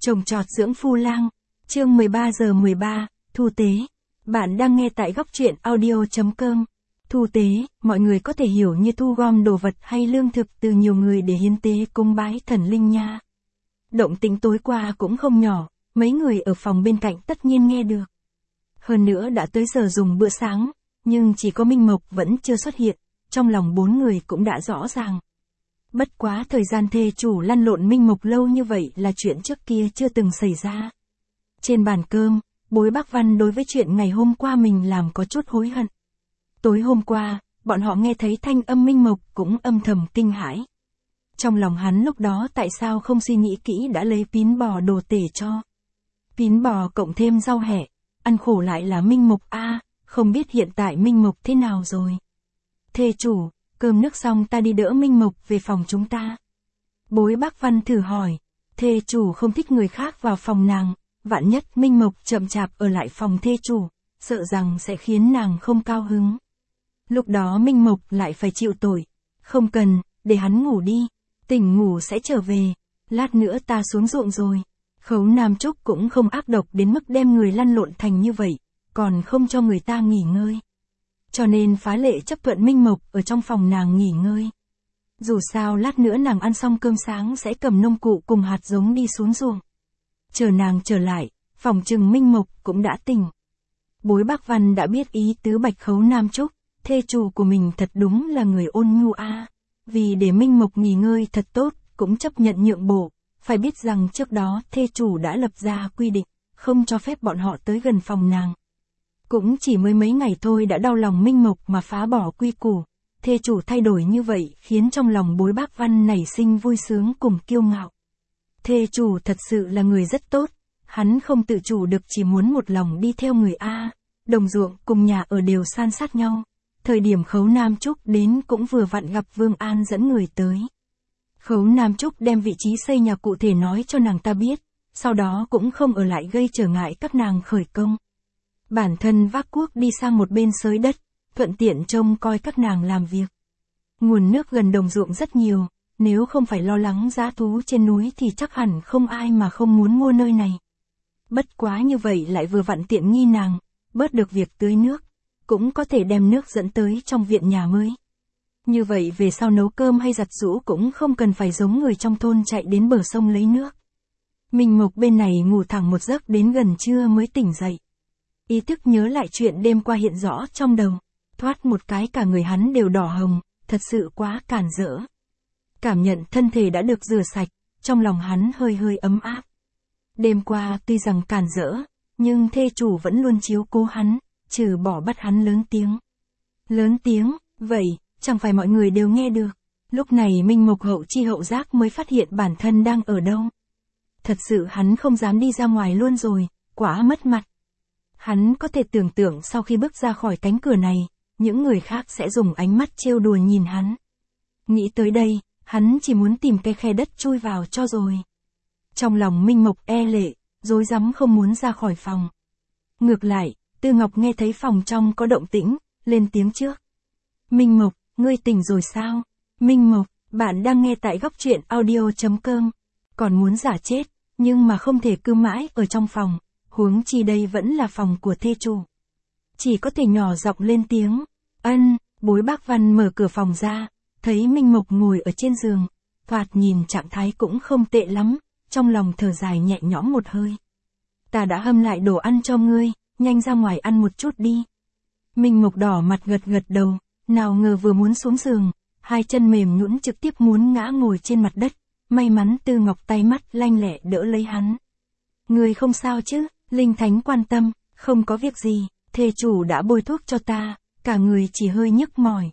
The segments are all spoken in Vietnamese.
Trồng trọt dưỡng phu lang, chương 13 giờ 13, thu tế. Bạn đang nghe tại góc truyện audio.com. Thu tế, mọi người có thể hiểu như thu gom đồ vật hay lương thực từ nhiều người để hiến tế cúng bái thần linh nha. Động tĩnh tối qua cũng không nhỏ, mấy người ở phòng bên cạnh tất nhiên nghe được. Hơn nữa đã tới giờ dùng bữa sáng, nhưng chỉ có Minh Mộc vẫn chưa xuất hiện, trong lòng bốn người cũng đã rõ ràng. Bất quá thời gian thê chủ lăn lộn Minh Mộc lâu như vậy là chuyện trước kia chưa từng xảy ra. Trên bàn cơm, Bối Bác Văn đối với chuyện ngày hôm qua mình làm có chút hối hận. Tối hôm qua, bọn họ nghe thấy thanh âm Minh Mộc cũng âm thầm kinh hãi. Trong lòng hắn lúc đó tại sao không suy nghĩ kỹ đã lấy pín bò đồ tể cho. Pín bò cộng thêm rau hẹ, ăn khổ lại là Minh Mộc a, không biết hiện tại Minh Mộc thế nào rồi. Thê chủ, cơm nước xong ta đi đỡ Minh Mộc về phòng chúng ta. Bối Bác Văn thử hỏi, thê chủ không thích người khác vào phòng nàng, vạn nhất Minh Mộc chậm chạp ở lại phòng thê chủ, sợ rằng sẽ khiến nàng không cao hứng. Lúc đó Minh Mộc lại phải chịu tội. Không cần, để hắn ngủ đi, tỉnh ngủ sẽ trở về, lát nữa ta xuống ruộng rồi. Khấu Nam Trúc cũng không ác độc đến mức đem người lăn lộn thành như vậy, còn không cho người ta nghỉ ngơi. Cho nên phá lệ chấp thuận Minh Mộc ở trong phòng nàng nghỉ ngơi. Dù sao lát nữa nàng ăn xong cơm sáng sẽ cầm nông cụ cùng hạt giống đi xuống ruộng. Chờ nàng trở lại, phòng chừng Minh Mộc cũng đã tỉnh. Bối Bác Văn đã biết ý tứ Bạch Khấu Nam Trúc, thê chủ của mình thật đúng là người ôn nhu a. Vì để Minh Mộc nghỉ ngơi thật tốt, cũng chấp nhận nhượng bộ. Phải biết rằng trước đó thê chủ đã lập ra quy định, không cho phép bọn họ tới gần phòng nàng. Cũng chỉ mới mấy ngày thôi đã đau lòng Minh Mộc mà phá bỏ quy củ. Thê chủ thay đổi như vậy khiến trong lòng Bối Bác Văn nảy sinh vui sướng cùng kiêu ngạo. Thê chủ thật sự là người rất tốt, hắn không tự chủ được chỉ muốn một lòng đi theo người a. Đồng ruộng cùng nhà ở đều san sát nhau. Thời điểm Khấu Nam Trúc đến cũng vừa vặn gặp Vương An dẫn người tới. Khấu Nam Trúc đem vị trí xây nhà cụ thể nói cho nàng ta biết, sau đó cũng không ở lại gây trở ngại các nàng khởi công. Bản thân vác cuốc đi sang một bên xới đất, thuận tiện trông coi các nàng làm việc. Nguồn nước gần đồng ruộng rất nhiều, nếu không phải lo lắng dã thú trên núi thì chắc hẳn không ai mà không muốn mua nơi này. Bất quá như vậy lại vừa vặn tiện nghi nàng, bớt được việc tưới nước, cũng có thể đem nước dẫn tới trong viện nhà mới. Như vậy về sau nấu cơm hay giặt giũ cũng không cần phải giống người trong thôn chạy đến bờ sông lấy nước. Minh Mộc bên này ngủ thẳng một giấc đến gần trưa mới tỉnh dậy. Ý thức nhớ lại chuyện đêm qua hiện rõ trong đầu, thoát một cái cả người hắn đều đỏ hồng, thật sự quá cản rỡ. Cảm nhận thân thể đã được rửa sạch, trong lòng hắn hơi hơi ấm áp. Đêm qua tuy rằng cản rỡ, nhưng thê chủ vẫn luôn chiếu cố hắn, trừ bỏ bắt hắn lớn tiếng. Lớn tiếng, vậy, chẳng phải mọi người đều nghe được. Lúc này Minh Mộc hậu chi hậu giác mới phát hiện bản thân đang ở đâu. Thật sự hắn không dám đi ra ngoài luôn rồi, quá mất mặt. Hắn có thể tưởng tượng sau khi bước ra khỏi cánh cửa này, những người khác sẽ dùng ánh mắt trêu đùa nhìn hắn. Nghĩ tới đây, hắn chỉ muốn tìm cái khe đất chui vào cho rồi. Trong lòng Minh Mộc e lệ, rối rắm không muốn ra khỏi phòng. Ngược lại, Tư Ngọc nghe thấy phòng trong có động tĩnh, lên tiếng trước. Minh Mộc, ngươi tỉnh rồi sao? Minh Mộc, bạn đang nghe tại góc truyện audio.com. Còn muốn giả chết, nhưng mà không thể cứ mãi ở trong phòng, huống chi đây vẫn là phòng của thê chủ. Chỉ có thể nhỏ giọng lên tiếng. Ân, Bối Bác Văn mở cửa phòng ra, thấy Minh Mộc ngồi ở trên giường, thoạt nhìn trạng thái cũng không tệ lắm, trong lòng thở dài nhẹ nhõm một hơi. Ta đã hâm lại đồ ăn cho ngươi, nhanh ra ngoài ăn một chút đi. Minh Mộc đỏ mặt gật gật đầu, nào ngờ vừa muốn xuống giường, hai chân mềm nhũn trực tiếp muốn ngã ngồi trên mặt đất, may mắn Tư Ngọc tay mắt lanh lẹ đỡ lấy hắn. Ngươi không sao chứ? Linh Thánh quan tâm, không có việc gì, thê chủ đã bôi thuốc cho ta, cả người chỉ hơi nhức mỏi.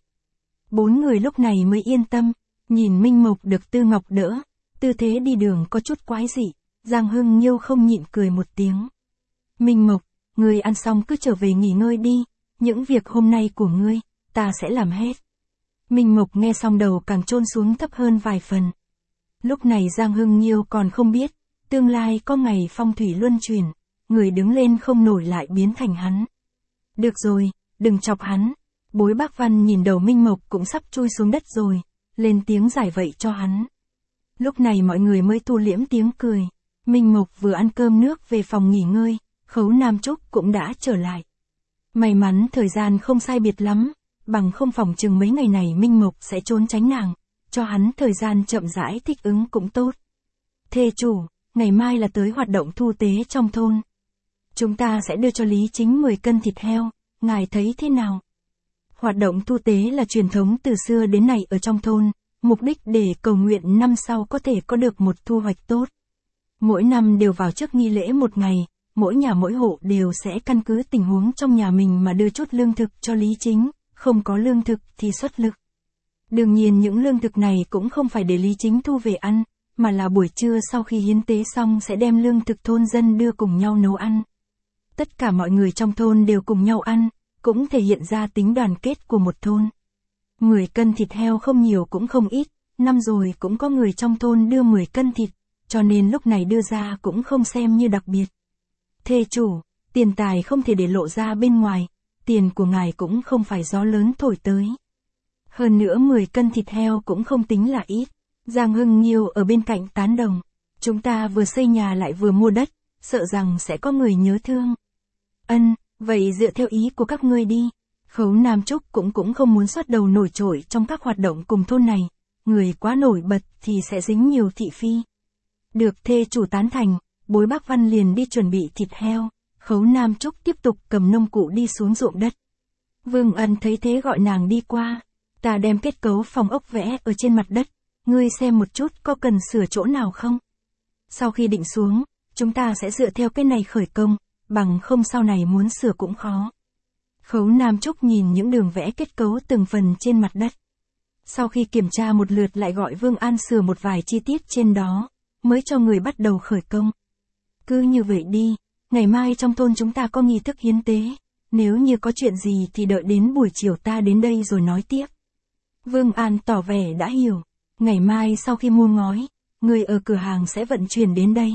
Bốn người lúc này mới yên tâm, nhìn Minh Mộc được Tư Ngọc đỡ, tư thế đi đường có chút quái dị, Giang Hưng Nhiêu không nhịn cười một tiếng. Minh Mộc, ngươi ăn xong cứ trở về nghỉ ngơi đi, những việc hôm nay của ngươi, ta sẽ làm hết. Minh Mộc nghe xong đầu càng chôn xuống thấp hơn vài phần. Lúc này Giang Hưng Nhiêu còn không biết, tương lai có ngày phong thủy luân chuyển, người đứng lên không nổi lại biến thành hắn. Được rồi, đừng chọc hắn. Bối Bác Văn nhìn đầu Minh Mộc cũng sắp chui xuống đất rồi, lên tiếng giải vậy cho hắn. Lúc này mọi người mới thu liễm tiếng cười. Minh Mộc vừa ăn cơm nước về phòng nghỉ ngơi, Khấu Nam Trúc cũng đã trở lại. May mắn thời gian không sai biệt lắm, bằng không phòng chừng mấy ngày này Minh Mộc sẽ trốn tránh nàng, cho hắn thời gian chậm rãi thích ứng cũng tốt. Thê chủ, ngày mai là tới hoạt động thu tế trong thôn. Chúng ta sẽ đưa cho Lý Chính 10 cân thịt heo, ngài thấy thế nào? Hoạt động thu tế là truyền thống từ xưa đến nay ở trong thôn, mục đích để cầu nguyện năm sau có thể có được một thu hoạch tốt. Mỗi năm đều vào trước nghi lễ một ngày, mỗi nhà mỗi hộ đều sẽ căn cứ tình huống trong nhà mình mà đưa chút lương thực cho Lý Chính, không có lương thực thì xuất lực. Đương nhiên những lương thực này cũng không phải để Lý Chính thu về ăn, mà là buổi trưa sau khi hiến tế xong sẽ đem lương thực thôn dân đưa cùng nhau nấu ăn. Tất cả mọi người trong thôn đều cùng nhau ăn, cũng thể hiện ra tính đoàn kết của một thôn. 10 cân thịt heo không nhiều cũng không ít, năm rồi cũng có người trong thôn đưa 10 cân thịt, cho nên lúc này đưa ra cũng không xem như đặc biệt. Thê chủ, tiền tài không thể để lộ ra bên ngoài, tiền của ngài cũng không phải gió lớn thổi tới. Hơn nữa 10 cân thịt heo cũng không tính là ít. Giang Hưng Nghiêu ở bên cạnh tán đồng. Chúng ta vừa xây nhà lại vừa mua đất, sợ rằng sẽ có người nhớ thương. Vậy dựa theo ý của các ngươi đi. Khấu Nam Trúc cũng không muốn xuất đầu nổi trội trong các hoạt động cùng thôn này. Người quá nổi bật thì sẽ dính nhiều thị phi. Được thê chủ tán thành, Bối Bác Văn liền đi chuẩn bị thịt heo. Khấu Nam Trúc tiếp tục cầm nông cụ đi xuống ruộng đất. Vương Ân thấy thế gọi nàng đi qua. Ta đem kết cấu phòng ốc vẽ ở trên mặt đất. Ngươi xem một chút có cần sửa chỗ nào không? Sau khi định xuống, chúng ta sẽ dựa theo cái này khởi công, bằng không sau này muốn sửa cũng khó. Khấu Nam Trúc nhìn những đường vẽ kết cấu từng phần trên mặt đất. Sau khi kiểm tra một lượt lại gọi Vương An sửa một vài chi tiết trên đó, mới cho người bắt đầu khởi công. Cứ như vậy đi, ngày mai trong thôn chúng ta có nghi thức hiến tế, nếu như có chuyện gì thì đợi đến buổi chiều ta đến đây rồi nói tiếp. Vương An tỏ vẻ đã hiểu. Ngày mai sau khi mua ngói, người ở cửa hàng sẽ vận chuyển đến đây.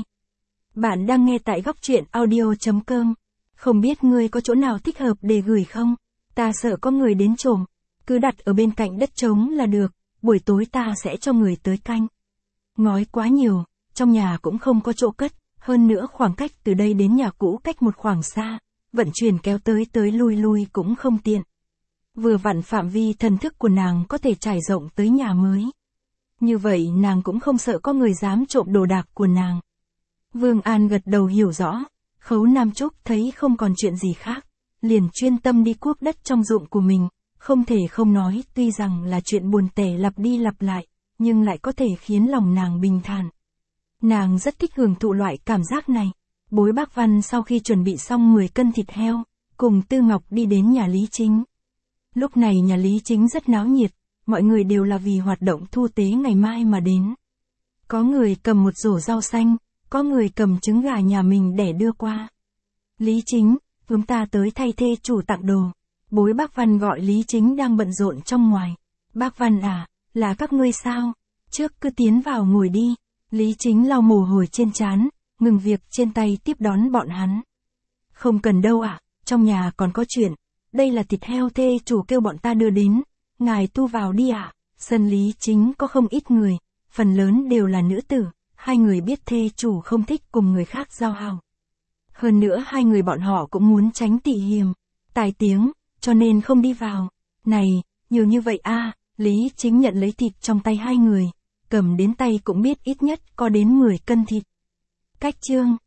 Bạn đang nghe tại góc truyện audio.com. Không biết ngươi có chỗ nào thích hợp để gửi không? Ta sợ có người đến trộm. Cứ đặt ở bên cạnh đất trống là được, buổi tối ta sẽ cho người tới canh. Ngói quá nhiều, trong nhà cũng không có chỗ cất, hơn nữa khoảng cách từ đây đến nhà cũ cách một khoảng xa, vận chuyển kéo tới lui cũng không tiện. Vừa vặn phạm vi thần thức của nàng có thể trải rộng tới nhà mới. Như vậy nàng cũng không sợ có người dám trộm đồ đạc của nàng. Vương An gật đầu hiểu rõ, Khấu Nam Trúc thấy không còn chuyện gì khác, liền chuyên tâm đi cuốc đất trong ruộng của mình, không thể không nói tuy rằng là chuyện buồn tẻ lặp đi lặp lại, nhưng lại có thể khiến lòng nàng bình thản. Nàng rất thích hưởng thụ loại cảm giác này. Bối Bác Văn sau khi chuẩn bị xong 10 cân thịt heo, cùng Tư Ngọc đi đến nhà Lý Chính. Lúc này nhà Lý Chính rất náo nhiệt, mọi người đều là vì hoạt động thu tế ngày mai mà đến. Có người cầm một rổ rau xanh, có người cầm trứng gà nhà mình để đưa qua. Lý Chính, chúng ta tới thay thê chủ tặng đồ. Bối Bác Văn gọi Lý Chính đang bận rộn trong ngoài. Bác Văn à, là các ngươi sao? Trước cứ tiến vào ngồi đi. Lý Chính lau mồ hôi trên trán, ngừng việc trên tay tiếp đón bọn hắn. Không cần đâu ạ, trong nhà còn có chuyện. Đây là thịt heo thê chủ kêu bọn ta đưa đến. Ngài thu vào đi ạ. Sân Lý Chính có không ít người, phần lớn đều là nữ tử. Hai người biết thê chủ không thích cùng người khác giao hảo. Hơn nữa hai người bọn họ cũng muốn tránh tị hiềm, tài tiếng, cho nên không đi vào. Này, nhiều như vậy a. Lý Chính nhận lấy thịt trong tay hai người, cầm đến tay cũng biết ít nhất có đến 10 cân thịt. Cách chương